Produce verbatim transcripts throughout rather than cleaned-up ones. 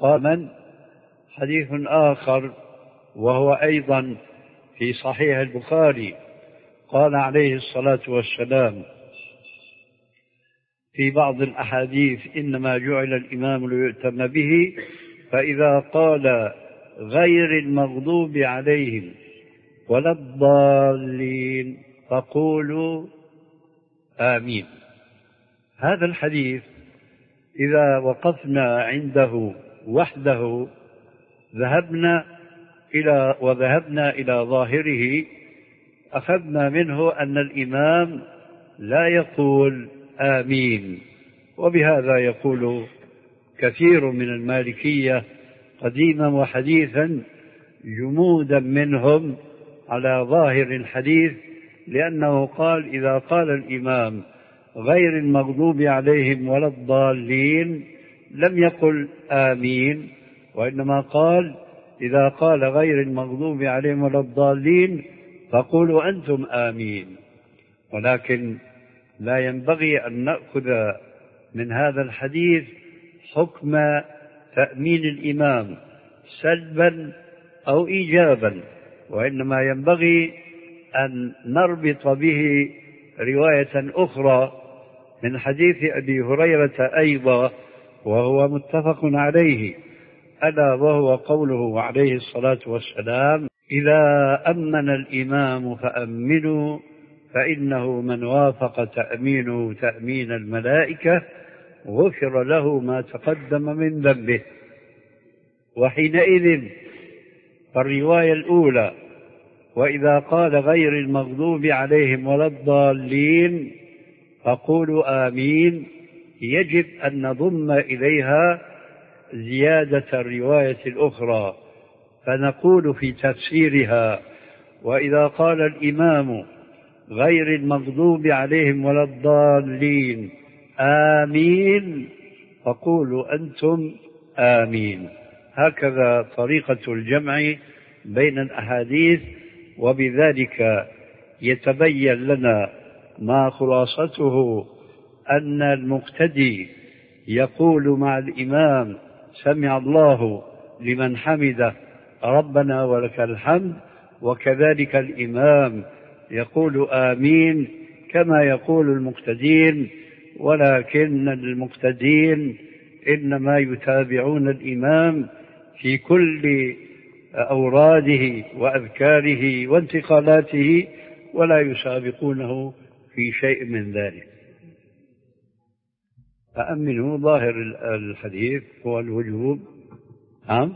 قال من حديث آخر وهو أيضا في صحيح البخاري، قال عليه الصلاة والسلام في بعض الأحاديث: إنما جعل الإمام ليؤتم به، فإذا قال غير المغضوب عليهم ولا الضالين فقولوا آمين. هذا الحديث إذا وقفنا عنده وحده ذهبنا إلى وذهبنا إلى ظاهره أخذنا منه أن الإمام لا يقول آمين، وبهذا يقول كثير من المالكية قديما وحديثا جمودا منهم على ظاهر الحديث، لأنه قال: إذا قال الإمام غير المغضوب عليهم ولا الضالين لم يقل آمين، وإنما قال: إذا قال غير المغضوب عليهم ولا الضالين فقولوا أنتم آمين. ولكن لا ينبغي أن نأخذ من هذا الحديث حكم تأمين الإمام سلبا أو إيجابا، وإنما ينبغي أن نربط به رواية أخرى من حديث أبي هريرة أيضا وهو متفق عليه، ألا وهو قوله عليه الصلاة والسلام: إذا أمن الإمام فأمنوا، فإنه من وافق تأمينه تأمين الملائكة غفر له ما تقدم من ذنبه. وحينئذ فالرواية الأولى: وإذا قال غير المغضوب عليهم ولا الضالين فقولوا آمين، يجب أن نضم إليها زيادة الرواية الأخرى، فنقول في تفسيرها: وإذا قال الإمام غير المغضوب عليهم ولا الضالين آمين فقولوا أنتم آمين. هكذا طريقة الجمع بين الأحاديث، وبذلك يتبين لنا ما خلاصته أن المقتدي يقول مع الإمام: سمع الله لمن حمده ربنا ولك الحمد، وكذلك الإمام يقول آمين كما يقول المقتدين، ولكن المقتدين إنما يتابعون الإمام في كل أوراده وأذكاره وانتقالاته ولا يسابقونه في شيء من ذلك. فأمنوا ظاهر الحديث هو الوجوب. نعم.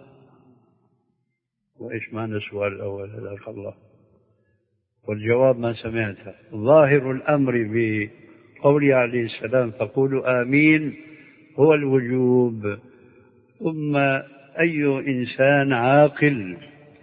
وإيش معنى السؤال الأول؟ هداك الله. والجواب ما سمعته. ظاهر الأمر بقوله عليه السلام فقولوا آمين هو الوجوب. ثم أي إنسان عاقل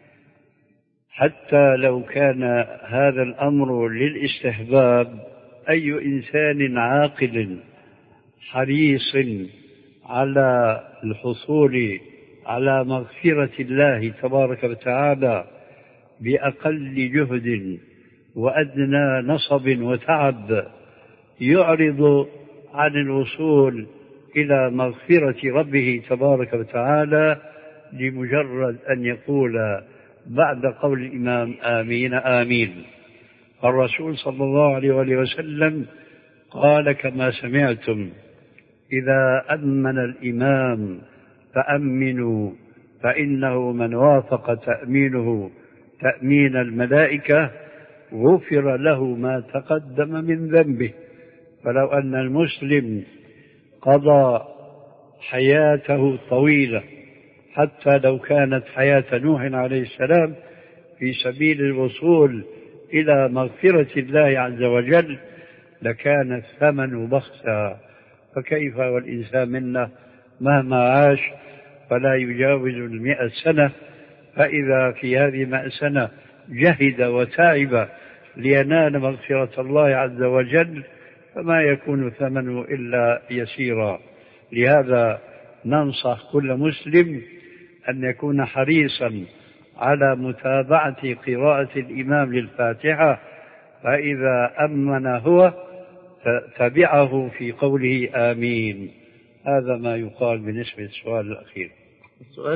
حتى لو كان هذا الأمر للاستحباب، أي إنسان عاقل حريص على الحصول على مغفرة الله تبارك وتعالى بأقل جهد وأدنى نصب وتعب يعرض عن الوصول إلى مغفرة ربه تبارك وتعالى لمجرد أن يقول بعد قول الإمام آمين آمين. الرسول صلى الله عليه وآله وسلم قال كما سمعتم: إذا أمن الإمام فأمنوا، فإنه من وافق تأمينه تأمين الملائكة غفر له ما تقدم من ذنبه. فلو أن المسلم قضى حياته طويلة حتى لو كانت حياة نوح عليه السلام في سبيل الوصول إلى مغفرة الله عز وجل لكان الثمن بخسا، فكيف والإنسان منا مهما عاش فلا يجاوز المئة سنة، فإذا في هذه المئة سنة جهد وتعب لينال مغفرة الله عز وجل فما يكون ثمنه إلا يسيرا. لهذا ننصح كل مسلم أن يكون حريصا على متابعة قراءة الإمام للفاتحة، فإذا أمن هو تبعه في قوله آمين. هذا ما يقال بالنسبة للسؤال الأخير. السؤال